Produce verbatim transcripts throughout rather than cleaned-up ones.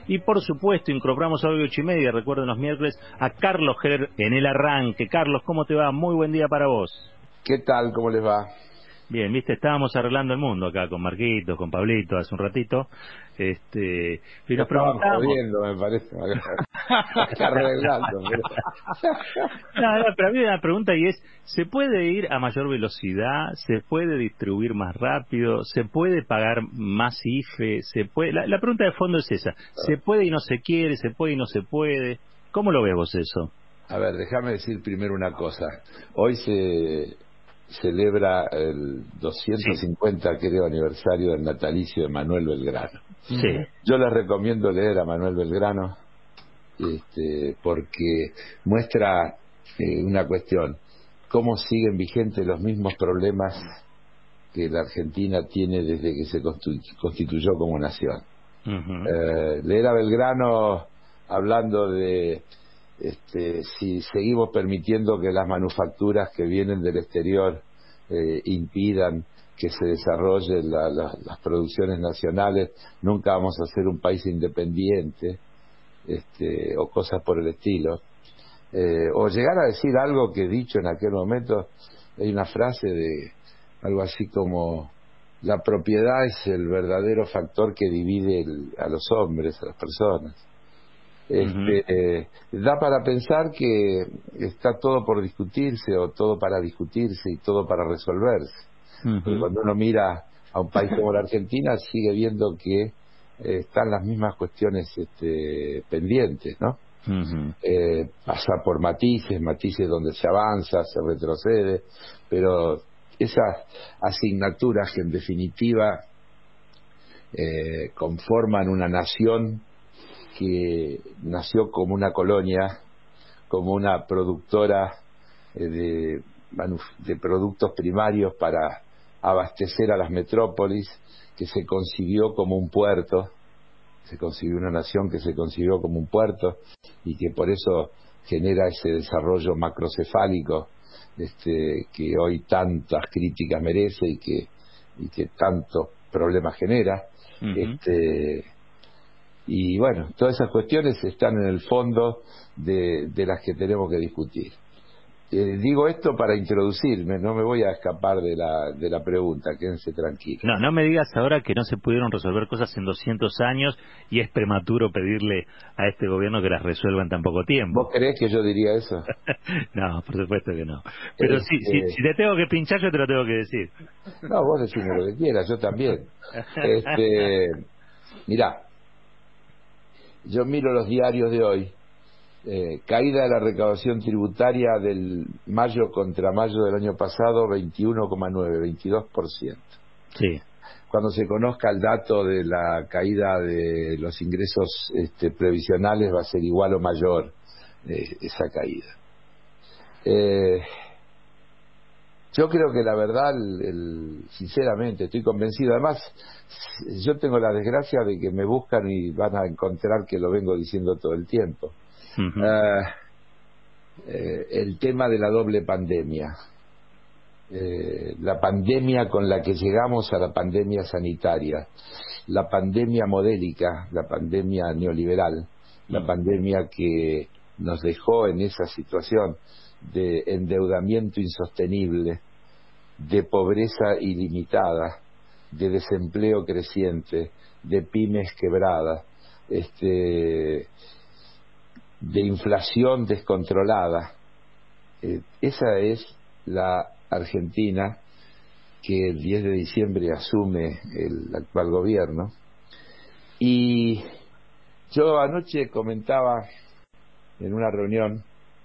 Y por supuesto, incorporamos a hoy ocho y media, recuerden los miércoles, a Carlos Heller en el arranque. Carlos, ¿cómo te va? Muy buen día para vos. ¿Qué tal? ¿Cómo les va? Bien, viste, estábamos arreglando el mundo acá con Marquitos, con Pablito hace un ratito, este, y Ya nos estaban preguntábamos. jodiendo, me parece. Acá arreglando. Pero... No, no, pero a mí hay una pregunta y es, ¿se puede ir a mayor velocidad? ¿Se puede distribuir más rápido? ¿Se puede pagar más I F E? ¿Se puede? La, la pregunta de fondo es esa, ¿se puede y no se quiere? ¿Se puede y no se puede? ¿Cómo lo ves vos eso? A ver, déjame decir primero una cosa. Hoy se celebra el Sí, doscientos cincuenta, creo, aniversario del natalicio de Manuel Belgrano. sí. Yo les recomiendo leer a Manuel Belgrano este, porque muestra eh, una cuestión, cómo siguen vigentes los mismos problemas que la Argentina tiene desde que se constitu- constituyó como nación. Uh-huh. Eh, leer a Belgrano hablando de este, si seguimos permitiendo que las manufacturas que vienen del exterior eh, impidan que se desarrollen la, la, las producciones nacionales, nunca vamos a ser un país independiente, este, o cosas por el estilo. Eh, o llegar a decir algo que he dicho en aquel momento, hay una frase de algo así como: la propiedad es el verdadero factor que divide el, a los hombres, a las personas. Uh-huh. Este, eh, da para pensar que está todo por discutirse, o todo para discutirse y todo para resolverse. Porque Uh-huh. cuando uno mira a un país como la Argentina, sigue viendo que eh, están las mismas cuestiones este, pendientes, ¿no? Uh-huh. Eh, pasa por matices, matices donde se avanza, se retrocede, pero esas asignaturas que en definitiva eh, conforman una nación que nació como una colonia, como una productora eh, de, de productos primarios para abastecer a las metrópolis, que se concibió como un puerto, se concibió una nación que se concibió como un puerto y que por eso genera ese desarrollo macrocefálico este, que hoy tantas críticas merece y que, y que tantos problemas genera. Uh-huh. Este, y bueno, todas esas cuestiones están en el fondo de, de las que tenemos que discutir. Eh, digo esto para introducirme, no me voy a escapar de la, de la pregunta, quédense tranquilos. No, no me digas ahora que no se pudieron resolver cosas en doscientos años y es prematuro pedirle a este gobierno que las resuelva en tan poco ¿Vos tiempo. creés que yo diría eso? No, por supuesto que no. Pero sí, sí, Este, si te tengo que pinchar, yo te lo tengo que decir. no, vos decime lo que quieras, yo también. Este, mirá, yo miro los diarios de hoy, eh, caída de la recaudación tributaria del mayo contra mayo del año pasado, veintiuno coma nueve, veintidós por ciento. Sí. Cuando se conozca el dato de la caída de los ingresos este, previsionales, va a ser igual o mayor eh, esa caída. Eh, yo creo que la verdad, el, el, sinceramente, estoy convencido. Además, yo tengo la desgracia de que me buscan y van a encontrar que lo vengo diciendo todo el tiempo. Uh-huh. Uh, eh, el tema de la doble pandemia. Eh, la pandemia con la que llegamos a la pandemia sanitaria, la pandemia modélica, la pandemia neoliberal, la Uh-huh. pandemia que nos dejó en esa situación de endeudamiento insostenible, de pobreza ilimitada, de desempleo creciente, de pymes quebradas, este, de inflación descontrolada. Eh, esa es la Argentina que el diez de diciembre asume el actual gobierno. Y yo anoche comentaba en una reunión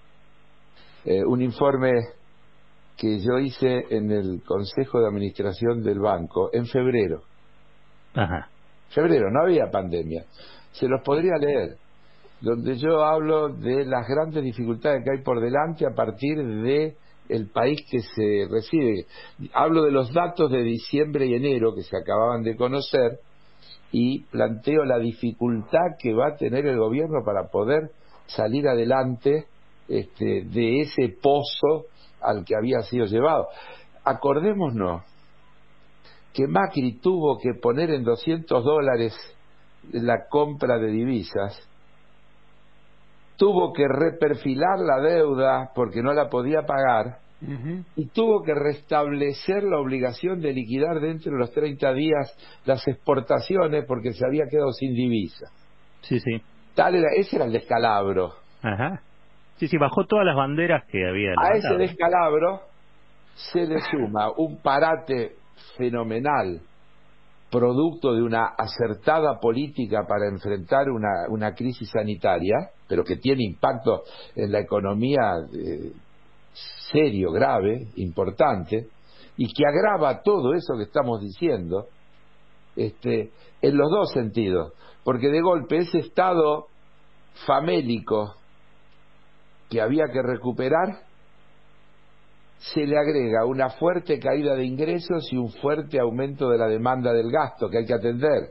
eh, un informe que yo hice en el Consejo de Administración del banco en febrero. Ajá. Febrero, no había pandemia. Se los podría leer, donde yo hablo de las grandes dificultades que hay por delante a partir de el país que se recibe. Hablo de los datos de diciembre y enero que se acababan de conocer y planteo la dificultad que va a tener el gobierno para poder salir adelante este, de ese pozo al que había sido llevado. Acordémonos que Macri tuvo que poner en doscientos dólares la compra de divisas, tuvo que reperfilar la deuda porque no la podía pagar, uh-huh. y tuvo que restablecer la obligación de liquidar dentro de los treinta días las exportaciones porque se había quedado sin divisa. Sí, sí. Tal era, ese era el descalabro. Ajá. Sí, sí, bajó todas las banderas que había levantado. A ese descalabro se le suma un parate fenomenal, producto de una acertada política para enfrentar una, una crisis sanitaria, pero que tiene impacto en la economía eh, serio, grave, importante, y que agrava todo eso que estamos diciendo, este, en los dos sentidos, porque de golpe ese estado famélico que había que recuperar, se le agrega una fuerte caída de ingresos y un fuerte aumento de la demanda del gasto que hay que atender.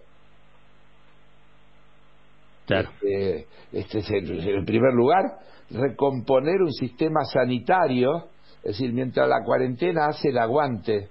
Claro. Este, este es el, en primer lugar, recomponer un sistema sanitario, es decir, mientras la cuarentena hace el aguante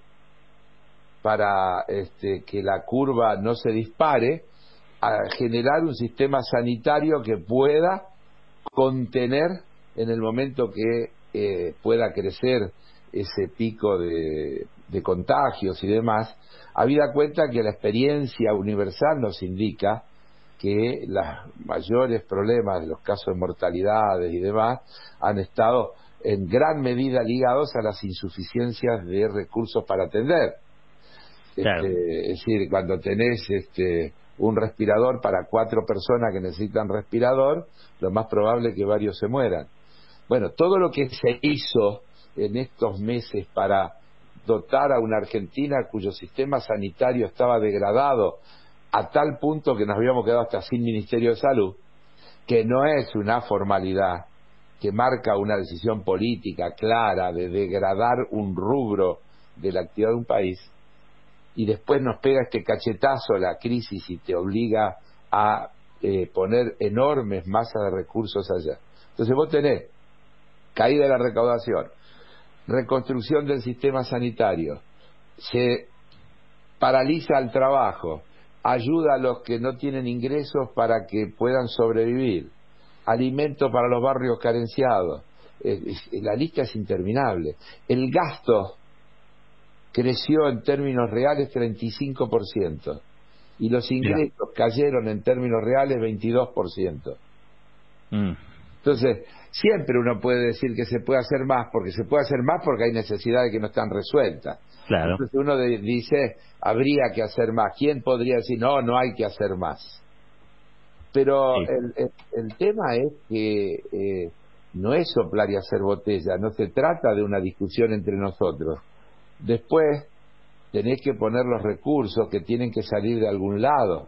para este, que la curva no se dispare, a generar un sistema sanitario que pueda contener en el momento que eh, pueda crecer ese pico de, de contagios y demás, habida cuenta que la experiencia universal nos indica que los mayores problemas de los casos de mortalidades y demás han estado en gran medida ligados a las insuficiencias de recursos para atender. Claro. Este, es decir, cuando tenés este, un respirador para cuatro personas que necesitan respirador, lo más probable es que varios se mueran. Bueno, todo lo que se hizo en estos meses para dotar a una Argentina cuyo sistema sanitario estaba degradado a tal punto que nos habíamos quedado hasta sin Ministerio de Salud, que no es una formalidad, que marca una decisión política clara de degradar un rubro de la actividad de un país, y después nos pega este cachetazo la crisis y te obliga a eh, poner enormes masas de recursos allá. Entonces vos tenés caída de la recaudación, reconstrucción del sistema sanitario, se paraliza el trabajo, ayuda a los que no tienen ingresos para que puedan sobrevivir, alimento para los barrios carenciados, eh, eh, la lista es interminable. El gasto creció en términos reales treinta y cinco por ciento y los ingresos Mira. cayeron en términos reales veintidós por ciento. Mm. Entonces, siempre uno puede decir que se puede hacer más, porque se puede hacer más porque hay necesidades que no están resueltas. Claro. Entonces uno de, dice, habría que hacer más. ¿Quién podría decir, no, no hay que hacer más? Pero sí. el, el, el tema es que eh, no es soplar y hacer botella, no se trata de una discusión entre nosotros. Después tenés que poner los recursos que tienen que salir de algún lado.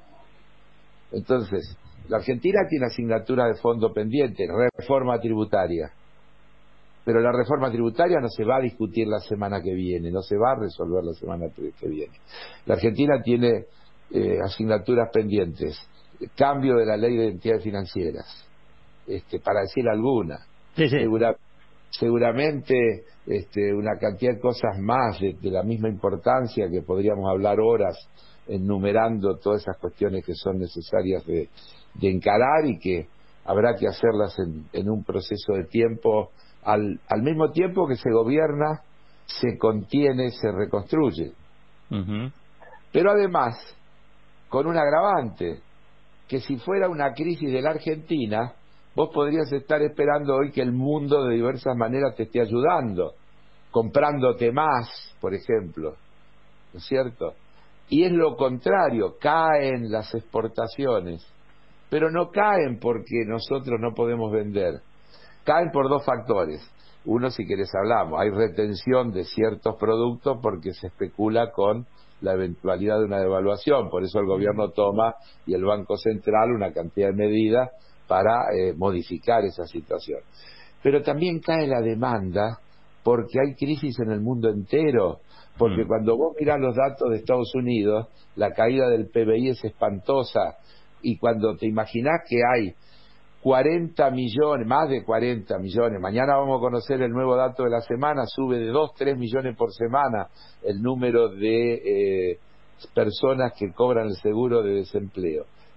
Entonces, la Argentina tiene asignatura de fondo pendiente, reforma tributaria. Pero la reforma tributaria no se va a discutir la semana que viene, no se va a resolver la semana que viene. La Argentina tiene eh, asignaturas pendientes, cambio de la ley de entidades financieras, este, para decir alguna. Sí, sí. Segura, seguramente este, una cantidad de cosas más de, de la misma importancia que podríamos hablar horas enumerando todas esas cuestiones que son necesarias de, de encarar y que habrá que hacerlas en, en un proceso de tiempo, al, al mismo tiempo que se gobierna, se contiene, se reconstruye. Uh-huh. Pero además, con un agravante, que si fuera una crisis de la Argentina, vos podrías estar esperando hoy que el mundo de diversas maneras te esté ayudando, comprándote más, por ejemplo, ¿no es cierto? Y es lo contrario, caen las exportaciones, pero no caen porque nosotros no podemos vender, caen por dos factores. Uno, si querés hablamos, hay retención de ciertos productos porque se especula con la eventualidad de una devaluación, por eso el gobierno toma y el Banco Central una cantidad de medidas para eh, modificar esa situación. Pero también cae la demanda porque hay crisis en el mundo entero, porque mm. cuando vos mirás los datos de Estados Unidos, la caída del P B I es espantosa, y cuando te imaginás que hay cuarenta millones, más de cuarenta millones, mañana vamos a conocer el nuevo dato de la semana, sube de dos, tres millones por semana el número de eh, personas que cobran el seguro de desempleo.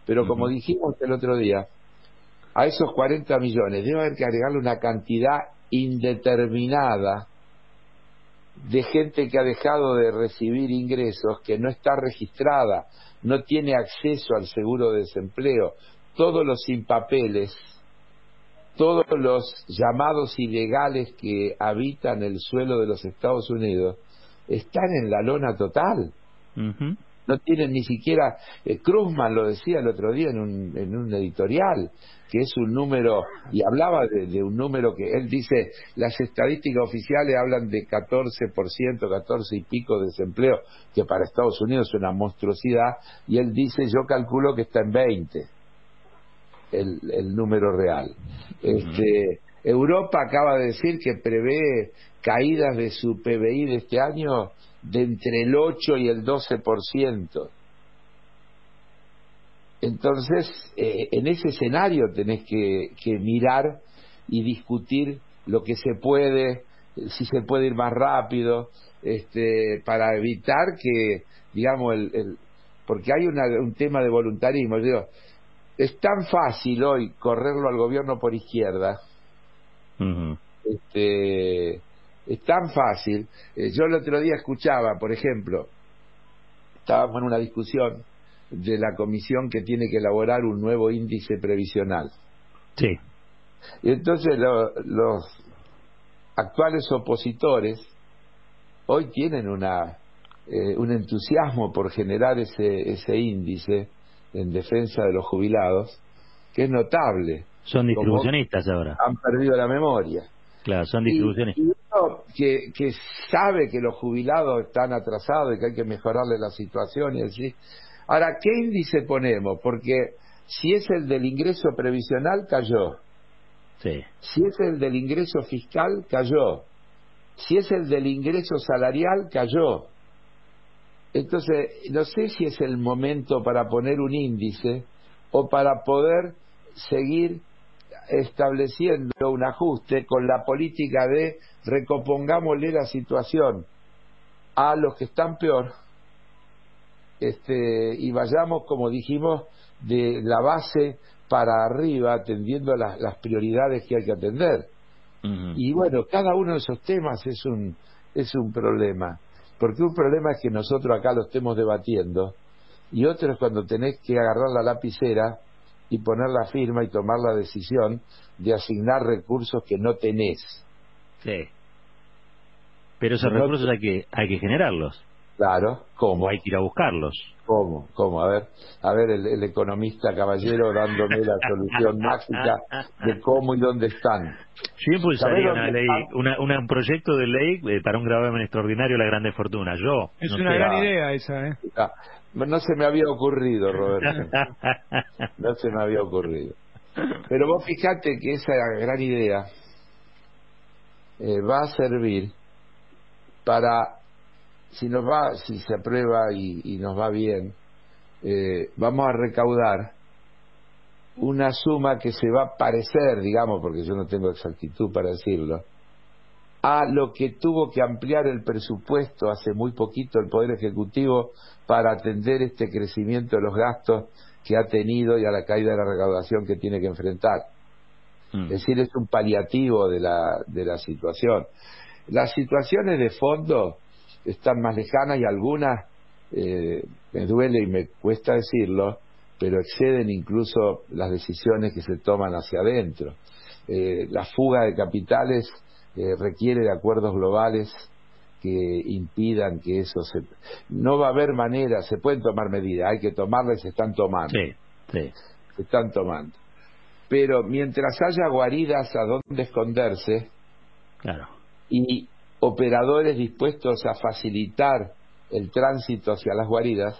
Pero como Uh-huh. dijimos el otro día, a esos cuarenta millones debe haber que agregarle una cantidad indeterminada de gente que ha dejado de recibir ingresos, que no está registrada, no tiene acceso al seguro de desempleo, todos los sin papeles, todos los llamados ilegales que habitan el suelo de los Estados Unidos, están en la lona total. Uh-huh. No tienen ni siquiera, eh, Krugman lo decía el otro día en un, en un editorial, que es un número, y hablaba de, de un número que él dice, las estadísticas oficiales hablan de catorce por ciento, catorce y pico de desempleo, que para Estados Unidos es una monstruosidad, y él dice, yo calculo que está en veinte, el, el número real. Uh-huh. Este, Europa acaba de decir que prevé caídas de su P B I de este año de entre el ocho y el doce por ciento. Entonces, eh, en ese escenario tenés que, que mirar y discutir lo que se puede, si se puede ir más rápido, este, para evitar que, digamos, el, el porque hay una, un tema de voluntarismo. Yo digo, es tan fácil hoy correrlo al gobierno por izquierda, Uh-huh. este, es tan fácil. Eh, yo el otro día escuchaba, por ejemplo, estábamos en una discusión de la comisión que tiene que elaborar un nuevo índice previsional. Sí. Y entonces lo, los actuales opositores hoy tienen una eh, un entusiasmo por generar ese, ese índice en defensa de los jubilados, que es notable, Son como distribucionistas ahora. han perdido la memoria. Claro, son Y, y distribucionistas. uno que, que sabe que los jubilados están atrasados y que hay que mejorarle la situación y así. Ahora, ¿qué índice ponemos? Porque si es el del ingreso previsional, cayó. Sí. Si es el del ingreso fiscal, cayó. Si es el del ingreso salarial, cayó. Entonces, no sé si es el momento para poner un índice o para poder seguir estableciendo un ajuste con la política de recompongámosle la situación a los que están peor, este, y vayamos, como dijimos, de la base para arriba, atendiendo las, las prioridades que hay que atender. Uh-huh. Y bueno, cada uno de esos temas es un, es un problema, porque un problema es que nosotros acá lo estemos debatiendo, y otro es cuando tenés que agarrar la lapicera y poner la firma y tomar la decisión de asignar recursos que no tenés. Sí. Pero esos No recursos te- hay que hay que generarlos Claro, o hay ¿cómo? que ir a buscarlos. ¿Cómo? ¿Cómo? A ver, a ver el, el economista caballero dándome la solución mágica de cómo y dónde están. Yo ¿Sabés impulsaría una dónde ley, están? una, una- un proyecto de ley eh, para un gravamen extraordinario de la grande fortuna. Yo, Es no una sé. gran Ah, idea esa, ¿eh? ah, no se me había ocurrido, Roberto. No se me había ocurrido. Pero vos fijate que esa gran idea eh, va a servir para, si nos va, si se aprueba y, y nos va bien, eh, vamos a recaudar una suma que se va a parecer, digamos, porque yo no tengo exactitud para decirlo, a lo que tuvo que ampliar el presupuesto hace muy poquito el Poder Ejecutivo para atender este crecimiento de los gastos que ha tenido y a la caída de la recaudación que tiene que enfrentar. Mm. Es decir, es un paliativo de la, de la situación. Las situaciones de fondo están más lejanas y algunas, eh, me duele y me cuesta decirlo, pero exceden incluso las decisiones que se toman hacia adentro. Eh, la fuga de capitales eh, requiere de acuerdos globales que impidan que eso se... No va a haber manera, se pueden tomar medidas, hay que tomarlas y se están tomando, Sí, sí, se están tomando. Pero mientras haya guaridas a donde esconderse, claro. y operadores dispuestos a facilitar el tránsito hacia las guaridas,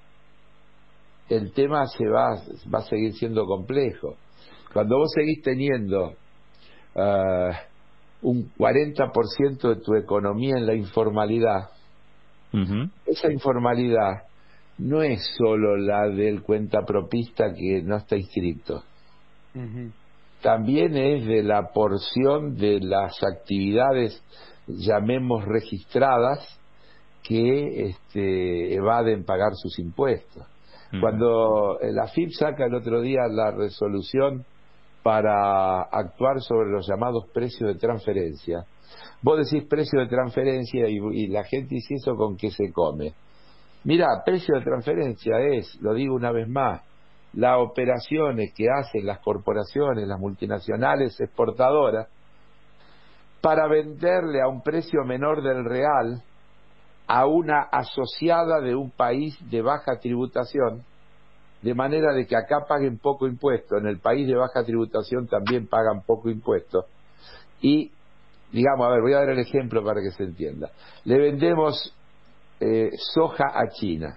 el tema se va, va a seguir siendo complejo. Cuando vos seguís teniendo uh, un cuarenta por ciento de tu economía en la informalidad, Ujú. esa informalidad no es solo la del cuentapropista que no está inscrito, Ujú. también es de la porción de las actividades, llamemos registradas, que este, evaden pagar sus impuestos. Cuando la F I P saca el otro día la resolución para actuar sobre los llamados precios de transferencia, vos decís precio de transferencia y, y la gente dice eso con qué se come. Mira, precio de transferencia es, lo digo una vez más, las operaciones que hacen las corporaciones, las multinacionales exportadoras, para venderle a un precio menor del real a una asociada de un país de baja tributación, de manera de que acá paguen poco impuesto, en el país de baja tributación también pagan poco impuesto, y, digamos, a ver, voy a dar el ejemplo para que se entienda. Le vendemos eh, soja a China.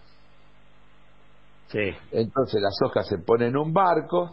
Sí. Entonces la soja se pone en un barco,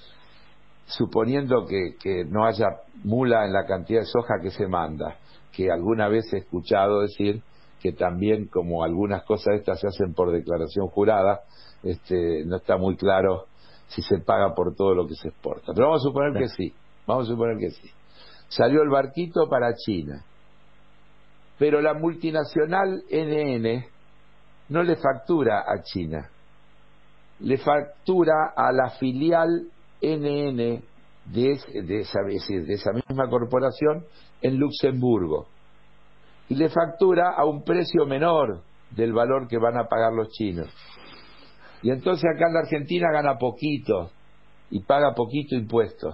suponiendo que, que no haya mula en la cantidad de soja que se manda, que alguna vez he escuchado decir que también, como algunas cosas estas se hacen por declaración jurada, este, no está muy claro si se paga por todo lo que se exporta. Pero vamos a suponer que sí, vamos a suponer que sí. Salió el barquito para China, pero la multinacional N N no le factura a China, le factura a la filial N N de, ese, de, esa, de esa misma corporación en Luxemburgo, y le factura a un precio menor del valor que van a pagar los chinos. Y entonces acá en la Argentina gana poquito y paga poquito impuesto.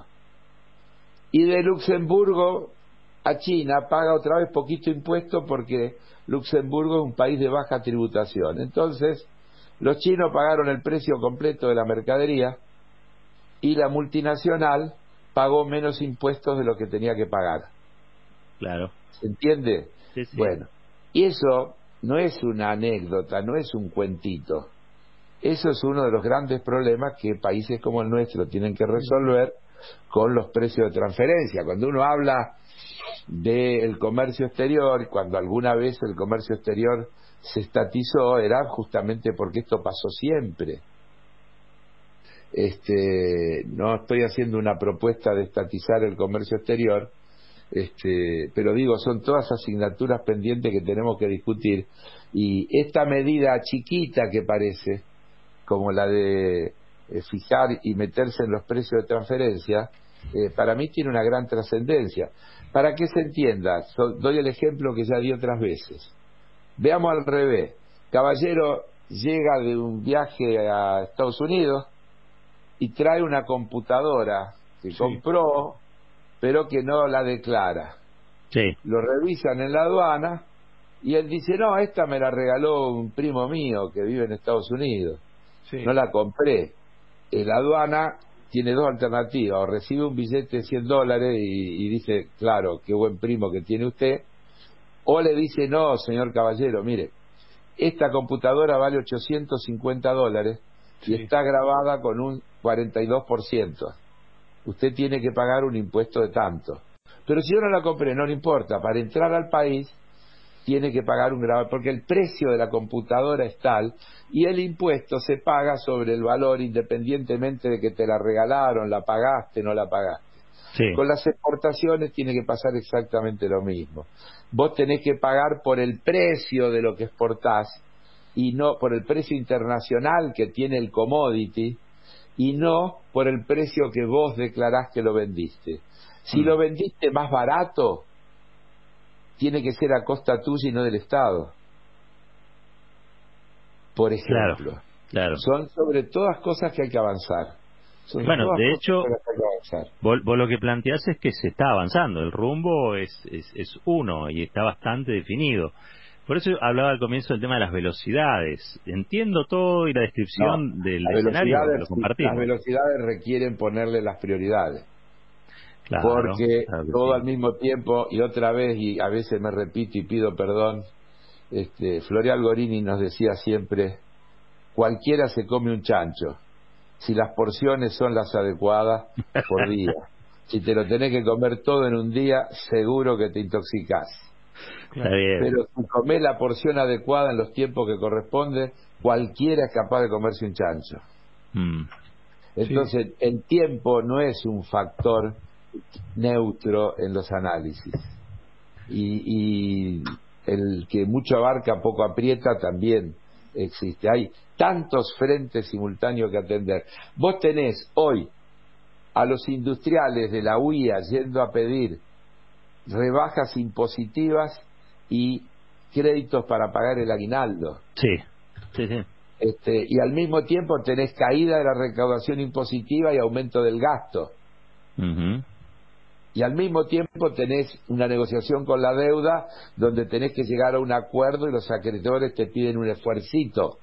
Y de Luxemburgo a China paga otra vez poquito impuesto porque Luxemburgo es un país de baja tributación. Entonces los chinos pagaron el precio completo de la mercadería y la multinacional pagó menos impuestos de lo que tenía que pagar. Claro. ¿Se entiende? Sí, sí. Bueno, y eso no es una anécdota, no es un cuentito. Eso es uno de los grandes problemas que países como el nuestro tienen que resolver con los precios de transferencia. Cuando uno habla del comercio exterior, cuando alguna vez el comercio exterior se estatizó, era justamente porque esto pasó siempre. Este, no estoy haciendo una propuesta de estatizar el comercio exterior, este, pero digo, son todas asignaturas pendientes que tenemos que discutir, y esta medida chiquita que parece, como la de eh, fijar y meterse en los precios de transferencia, eh, para mí tiene una gran trascendencia. Para que se entienda, so, doy el ejemplo que ya di otras veces. Veamos al revés. Caballero llega de un viaje a Estados Unidos y trae una computadora que Sí. compró, pero que no la declara. Sí. Lo revisan en la aduana y él dice, no, esta me la regaló un primo mío que vive en Estados Unidos. Sí. No la compré. En la aduana tiene dos alternativas: o recibe un billete de cien dólares y, y dice, claro, qué buen primo que tiene usted, o le dice, no, señor caballero, mire, esta computadora vale ochocientos cincuenta dólares y Sí. está grabada con un cuarenta y dos por ciento. Usted tiene que pagar un impuesto de tanto. Pero si yo no la compré, no le importa, para entrar al país tiene que pagar un gravamen, porque el precio de la computadora es tal, y el impuesto se paga sobre el valor independientemente de que te la regalaron, la pagaste, no la pagaste. Sí. Con las exportaciones tiene que pasar exactamente lo mismo. Vos tenés que pagar por el precio de lo que exportás, y no por el precio internacional que tiene el commodity, y no por el precio que vos declarás que lo vendiste. Si Mm. lo vendiste más barato, tiene que ser a costa tuya y no del Estado. Por Claro, ejemplo, claro. son sobre todas cosas que hay que avanzar. Son Bueno, todas de cosas hecho, sobre las que hay que avanzar. vos, vos lo que planteás es que se está avanzando, el rumbo es, es, es uno y está bastante definido. Por eso hablaba al comienzo del tema de las velocidades. Entiendo todo y la No, descripción del las escenario lo velocidades, las compartimos. velocidades requieren ponerle las prioridades, Claro, porque claro que todo sí. al mismo tiempo, y otra vez, y a veces me repito y pido perdón, este, Floreal Gorini nos decía siempre, cualquiera se come un chancho, si las porciones son las adecuadas por día. Si te lo tenés que comer todo en un día, seguro que te intoxicás. Está bien. Pero si comés la porción adecuada en los tiempos que corresponde, cualquiera es capaz de comerse un chancho. Mm. Sí. Entonces, el tiempo no es un factor neutro en los análisis. Y, y el que mucho abarca, poco aprieta también existe. Hay tantos frentes simultáneos que atender. Vos tenés hoy a los industriales de la U I A yendo a pedir rebajas impositivas y créditos para pagar el aguinaldo. Sí, sí, sí. Este, y al mismo tiempo tenés caída de la recaudación impositiva y aumento del gasto. Uh-huh. Y al mismo tiempo tenés una negociación con la deuda donde tenés que llegar a un acuerdo y los acreedores te piden un esfuercito.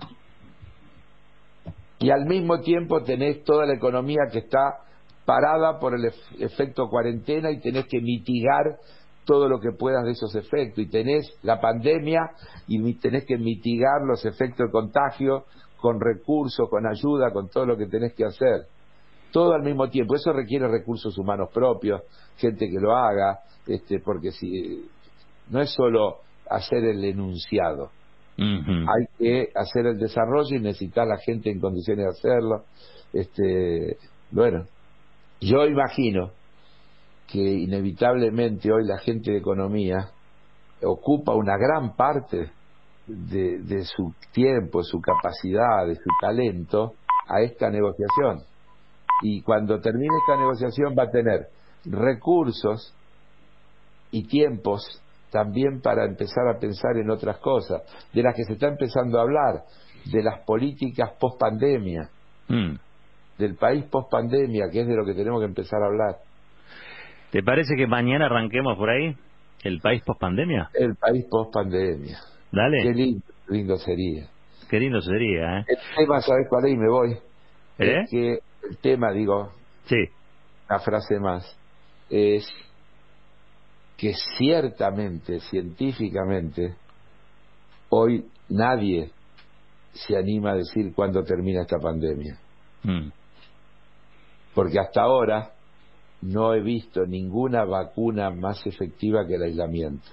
Y al mismo tiempo tenés toda la economía que está parada por el ef- efecto cuarentena y tenés que mitigar todo lo que puedas de esos efectos. Y tenés la pandemia y mi- tenés que mitigar los efectos de contagio con recursos, con ayuda, con todo lo que tenés que hacer. Todo al mismo tiempo. Eso requiere recursos humanos propios, gente que lo haga, este, porque si no es solo hacer el enunciado, Uh-huh. hay que hacer el desarrollo y necesitar la gente en condiciones de hacerlo. Este, bueno, yo imagino que inevitablemente hoy la gente de economía ocupa una gran parte de, de su tiempo, de su capacidad, de su talento a esta negociación. Y cuando termine esta negociación va a tener recursos y tiempos también para empezar a pensar en otras cosas, de las que se está empezando a hablar, de las políticas post-pandemia, Mm. del país post-pandemia, que es de lo que tenemos que empezar a hablar. ¿Te parece que mañana arranquemos por ahí? ¿El país post-pandemia? El país post-pandemia. Qué Dale. lindo, lindo sería. Qué lindo sería, ¿eh? El tema, ¿sabes cuál es? Y me voy. Es ¿Eh? que el tema, digo, Sí. una frase más, es que ciertamente, científicamente, hoy nadie se anima a decir cuándo termina esta pandemia. Mm. Porque hasta ahora no he visto ninguna vacuna más efectiva que el aislamiento.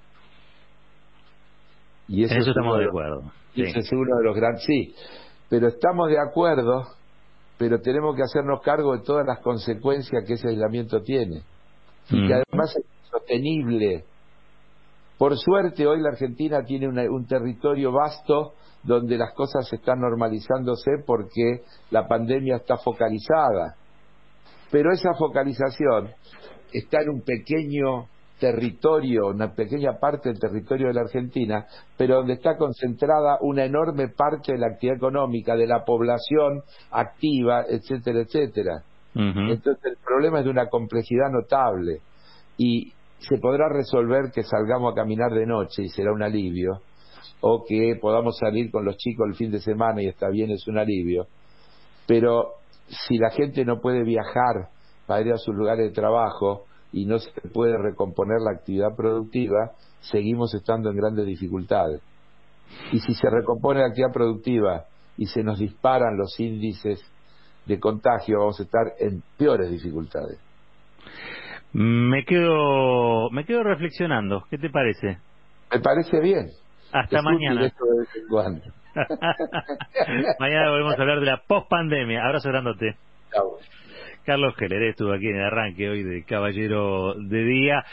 Y En eso eso es uno estamos de de los, acuerdo. y Sí. ese es uno de los grandes, sí, pero estamos de acuerdo, pero tenemos que hacernos cargo de todas las consecuencias que ese aislamiento tiene y que Mm. además es sostenible. Por suerte hoy la Argentina tiene una- un territorio vasto donde las cosas están normalizándose porque la pandemia está focalizada, pero esa focalización está en un pequeño territorio, una pequeña parte del territorio de la Argentina, pero donde está concentrada una enorme parte de la actividad económica, de la población activa, etcétera, etcétera. Ujú. Entonces el problema es de una complejidad notable y se podrá resolver que salgamos a caminar de noche y será un alivio, o que podamos salir con los chicos el fin de semana y está bien, es un alivio, pero si la gente no puede viajar para ir a sus lugares de trabajo y no se puede recomponer la actividad productiva, seguimos estando en grandes dificultades. Y si se recompone la actividad productiva y se nos disparan los índices de contagio, vamos a estar en peores dificultades. Me quedo, me quedo reflexionando. ¿Qué te parece? Me parece bien. Hasta Es útil mañana. esto de vez en cuando. Mañana volvemos a hablar de la post-pandemia. Abrazo grandote. Chao. Carlos Keller estuvo aquí en el arranque hoy de Caballero de Día.